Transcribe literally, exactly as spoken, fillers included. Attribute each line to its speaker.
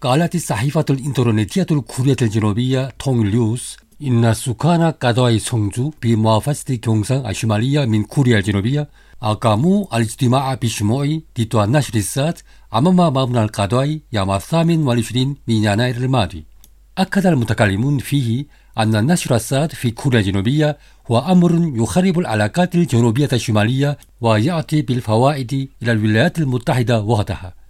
Speaker 1: قالت الصحيفة الإنترنتية الكورية الجنوبية تونغ-نيوز إن سكان قضاء سونجو بمحافظة كيونسان الشمالية من كوريا الجنوبية أقاموا الاجتماع بشموع ضد نشر الذات أمام مبنى القضاء يوم الثامن والعشرين من يناير الماضي. أكد المتكلمون فيه أن نشر الذات في كوريا الجنوبية هو أمر يخرب العلاقات الجنوبية الشمالية ويأتي بالفوائد إلى الولايات المتحدة وحدها.